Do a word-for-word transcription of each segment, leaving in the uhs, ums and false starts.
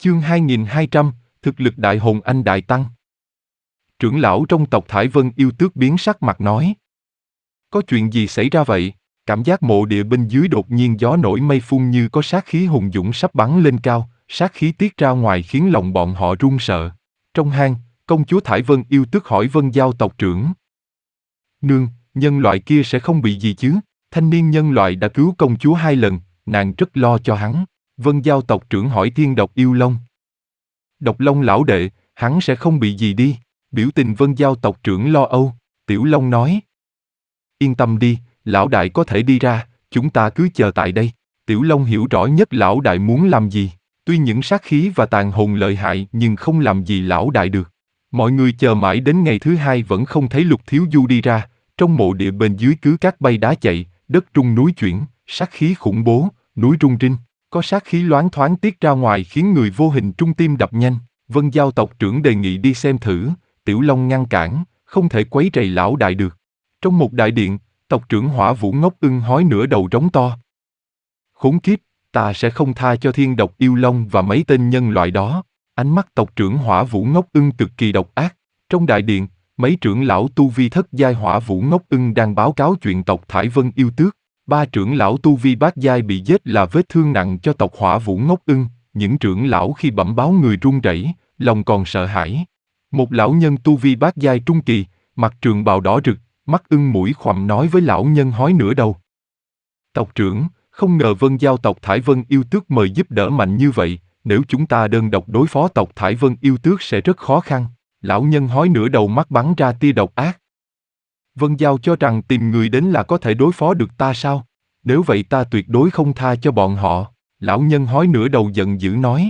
Chương hai nghìn hai trăm, thực lực đại hồn anh đại tăng. Trưởng lão trong tộc Thải Vân Yêu Tước biến sắc mặt nói. Có chuyện gì xảy ra vậy? Cảm giác mộ địa bên dưới đột nhiên gió nổi mây phun như có sát khí hùng dũng sắp bắn lên cao, sát khí tiết ra ngoài khiến lòng bọn họ run sợ. Trong hang, công chúa Thải Vân Yêu Tước hỏi Vân Giao tộc trưởng. Nương, nhân loại kia sẽ không bị gì chứ? Thanh niên nhân loại đã cứu công chúa hai lần, nàng rất lo cho hắn. Vân Giao tộc trưởng hỏi Thiên Độc Yêu Long. Độc Long lão đệ, hắn sẽ không bị gì đi. Biểu tình Vân Giao tộc trưởng lo âu. Tiểu Long nói. Yên tâm đi, lão đại có thể đi ra, chúng ta cứ chờ tại đây. Tiểu Long hiểu rõ nhất lão đại muốn làm gì. Tuy những sát khí và tàn hồn lợi hại nhưng không làm gì lão đại được. Mọi người chờ mãi đến ngày thứ hai vẫn không thấy Lục Thiếu Du đi ra. Trong mộ địa bên dưới cứ cát bay đá chạy, đất rung núi chuyển, sát khí khủng bố, núi rung rinh. Có sát khí loáng thoáng tiết ra ngoài khiến người vô hình trung tim đập nhanh. Vân Giao tộc trưởng đề nghị đi xem thử, Tiểu Long ngăn cản, không thể quấy rầy lão đại được. Trong một đại điện, tộc trưởng Hỏa Vũ Ngốc Ưng hói nửa đầu rống to. Khốn kiếp, ta sẽ không tha cho Thiên Độc Yêu Long và mấy tên nhân loại đó. Ánh mắt tộc trưởng Hỏa Vũ Ngốc Ưng cực kỳ độc ác. Trong đại điện, mấy trưởng lão tu vi thất giai Hỏa Vũ Ngốc Ưng đang báo cáo chuyện tộc Thải Vân Yêu Tước. Ba trưởng lão tu vi bát giai bị giết là vết thương nặng cho tộc Hỏa Vũ Ngốc Ưng. Những trưởng lão khi bẩm báo người run rẩy, lòng còn sợ hãi. Một lão nhân tu vi bát giai trung kỳ, mặt trường bào đỏ rực, mắt ưng mũi khoằm nói với lão nhân hói nửa đầu. Tộc trưởng, không ngờ Vân Giao tộc Thải Vân Yêu Tước mời giúp đỡ mạnh như vậy, nếu chúng ta đơn độc đối phó tộc Thải Vân Yêu Tước sẽ rất khó khăn. Lão nhân hói nửa đầu mắt bắn ra tia độc ác. Vân Giao cho rằng tìm người đến là có thể đối phó được ta sao? Nếu vậy ta tuyệt đối không tha cho bọn họ. Lão nhân hói nửa đầu giận dữ nói.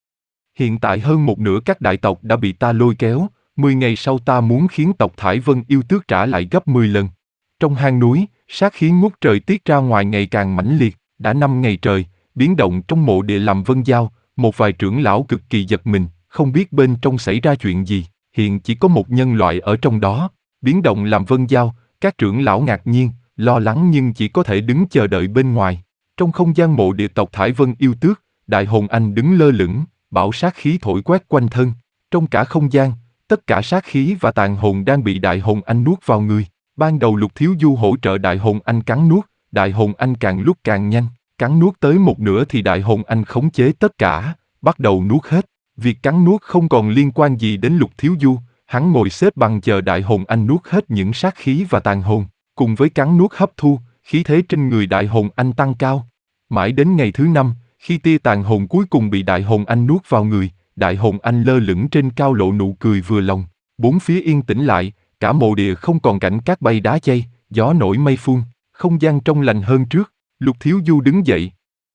Hiện tại hơn một nửa các đại tộc đã bị ta lôi kéo, mười ngày sau ta muốn khiến tộc Thải Vân Yêu Tước trả lại gấp mười lần. Trong hang núi, sát khí ngút trời tiết ra ngoài ngày càng mãnh liệt, đã năm ngày trời, biến động trong mộ địa làm Vân Giao, một vài trưởng lão cực kỳ giật mình, không biết bên trong xảy ra chuyện gì, hiện chỉ có một nhân loại ở trong đó. Biến động làm Vân Giao, các trưởng lão ngạc nhiên, lo lắng nhưng chỉ có thể đứng chờ đợi bên ngoài. Trong không gian mộ địa tộc Thải Vân Yêu Tước, Đại Hồn Anh đứng lơ lửng, bão sát khí thổi quét quanh thân. Trong cả không gian, tất cả sát khí và tàn hồn đang bị Đại Hồn Anh nuốt vào người. Ban đầu Lục Thiếu Du hỗ trợ Đại Hồn Anh cắn nuốt, Đại Hồn Anh càng lúc càng nhanh, cắn nuốt tới một nửa thì Đại Hồn Anh khống chế tất cả, bắt đầu nuốt hết. Việc cắn nuốt không còn liên quan gì đến Lục Thiếu Du, hắn ngồi xếp bằng chờ Đại Hồn Anh nuốt hết những sát khí và tàn hồn, cùng với cắn nuốt hấp thu, khí thế trên người Đại Hồn Anh tăng cao. Mãi đến ngày thứ năm, khi tia tàn hồn cuối cùng bị Đại Hồn Anh nuốt vào người, Đại Hồn Anh lơ lửng trên cao lộ nụ cười vừa lòng. Bốn phía yên tĩnh lại, cả mộ địa không còn cảnh cát bay đá chay, gió nổi mây phun, không gian trong lành hơn trước. Lục Thiếu Du đứng dậy.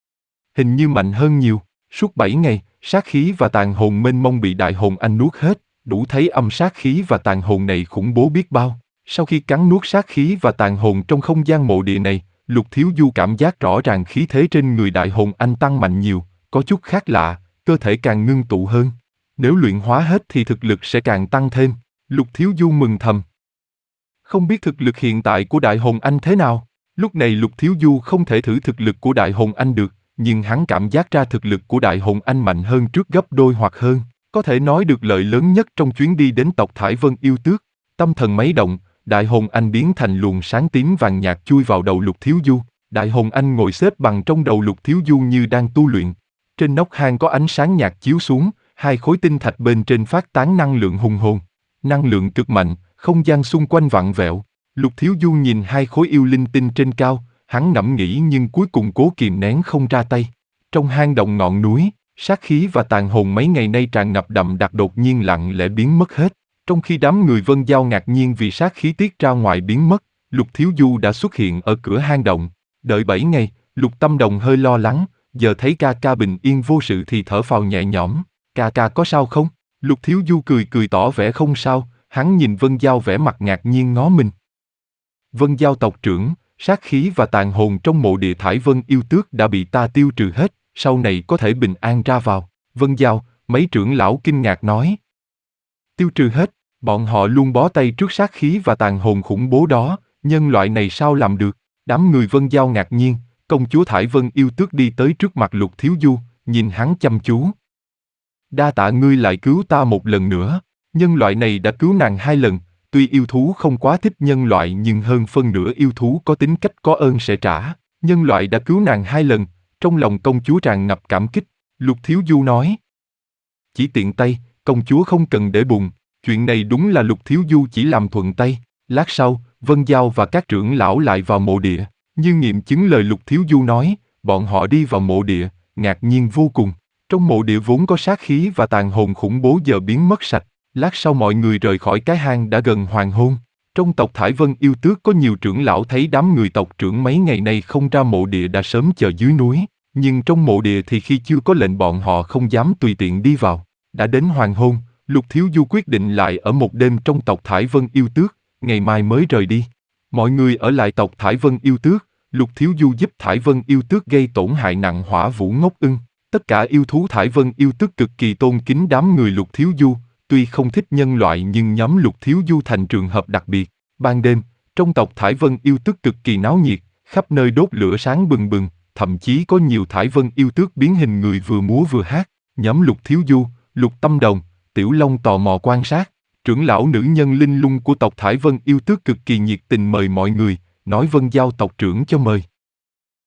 Hình như mạnh hơn nhiều. Suốt bảy ngày, sát khí và tàn hồn mênh mông bị Đại Hồn Anh nuốt hết, đủ thấy âm sát khí và tàn hồn này khủng bố biết bao. Sau khi cắn nuốt sát khí và tàn hồn trong không gian mộ địa này, Lục Thiếu Du cảm giác rõ ràng khí thế trên người Đại Hồn Anh tăng mạnh nhiều, có chút khác lạ, cơ thể càng ngưng tụ hơn. Nếu luyện hóa hết thì thực lực sẽ càng tăng thêm. Lục Thiếu Du mừng thầm. Không biết thực lực hiện tại của Đại Hồn Anh thế nào? Lúc này Lục Thiếu Du không thể thử thực lực của Đại Hồn Anh được, nhưng hắn cảm giác ra thực lực của Đại Hồn Anh mạnh hơn trước gấp đôi hoặc hơn. Có thể nói được lợi lớn nhất trong chuyến đi đến tộc Thải Vân Yêu Tước. Tâm thần mấy động, Đại Hồn Anh biến thành luồng sáng tím vàng nhạt chui vào đầu Lục Thiếu Du. Đại Hồn Anh ngồi xếp bằng trong đầu Lục Thiếu Du như đang tu luyện. Trên nóc hang có ánh sáng nhạt chiếu xuống, hai khối tinh thạch bên trên phát tán năng lượng hùng hồn. Năng lượng cực mạnh, không gian xung quanh vặn vẹo. Lục Thiếu Du nhìn hai khối yêu linh tinh trên cao, hắn ngẫm nghĩ nhưng cuối cùng cố kìm nén không ra tay. Trong hang động ngọn núi, sát khí và tàn hồn mấy ngày nay tràn ngập đậm đặc đột nhiên lặng lẽ biến mất hết. Trong khi đám người Vân Giao ngạc nhiên vì sát khí tiết ra ngoài biến mất, Lục Thiếu Du đã xuất hiện ở cửa hang động. Đợi bảy ngày, Lục Tâm Đồng hơi lo lắng, giờ thấy ca ca bình yên vô sự thì thở phào nhẹ nhõm. Ca ca có sao không? Lục Thiếu Du cười cười tỏ vẻ không sao, hắn nhìn Vân Giao vẻ mặt ngạc nhiên ngó mình. Vân Giao tộc trưởng, sát khí và tàn hồn trong mộ địa Thải Vân Yêu Tước đã bị ta tiêu trừ hết, sau này có thể bình an ra vào. Vân Giao, mấy trưởng lão kinh ngạc nói. Tiêu trừ hết, bọn họ luôn bó tay trước sát khí và tàn hồn khủng bố đó, nhân loại này sao làm được? Đám người Vân Giao ngạc nhiên, công chúa Thải Vân Yêu Tước đi tới trước mặt Lục Thiếu Du, nhìn hắn chăm chú. Đa tạ ngươi lại cứu ta một lần nữa. Nhân loại này đã cứu nàng hai lần, tuy yêu thú không quá thích nhân loại nhưng hơn phân nửa yêu thú có tính cách có ơn sẽ trả. Nhân loại đã cứu nàng hai lần, trong lòng công chúa tràn ngập cảm kích. Lục Thiếu Du nói. Chỉ tiện tay, công chúa không cần để bụng, chuyện này đúng là Lục Thiếu Du chỉ làm thuận tay. Lát sau, Vân Giao và các trưởng lão lại vào mộ địa, như nghiệm chứng lời Lục Thiếu Du nói, bọn họ đi vào mộ địa, ngạc nhiên vô cùng. Trong mộ địa vốn có sát khí và tàn hồn khủng bố giờ biến mất sạch. Lát sau mọi người rời khỏi cái hang đã gần hoàng hôn. Trong tộc Thải Vân Yêu Tước có nhiều trưởng lão thấy đám người tộc trưởng mấy ngày nay không ra mộ địa đã sớm chờ dưới núi, nhưng trong mộ địa thì khi chưa có lệnh bọn họ không dám tùy tiện đi vào. Đã đến hoàng hôn, Lục Thiếu Du quyết định lại ở một đêm trong tộc Thải Vân Yêu Tước, ngày mai mới rời đi. Mọi người ở lại tộc Thải Vân Yêu Tước, Lục Thiếu Du giúp Thải Vân Yêu Tước gây tổn hại nặng Hỏa Vũ Ngốc Ưng. Tất cả yêu thú Thải Vân Yêu Tước cực kỳ tôn kính đám người Lục Thiếu Du, tuy không thích nhân loại nhưng nhóm Lục Thiếu Du thành trường hợp đặc biệt. Ban đêm, trong tộc Thải Vân Yêu Tước cực kỳ náo nhiệt, khắp nơi đốt lửa sáng bừng bừng, thậm chí có nhiều Thải Vân Yêu Tước biến hình người vừa múa vừa hát. Nhóm Lục Thiếu Du, Lục Tâm Đồng, Tiểu Long tò mò quan sát. Trưởng lão nữ nhân linh lung của tộc Thải Vân Yêu Tước cực kỳ nhiệt tình mời mọi người, nói Vân Giao tộc trưởng cho mời.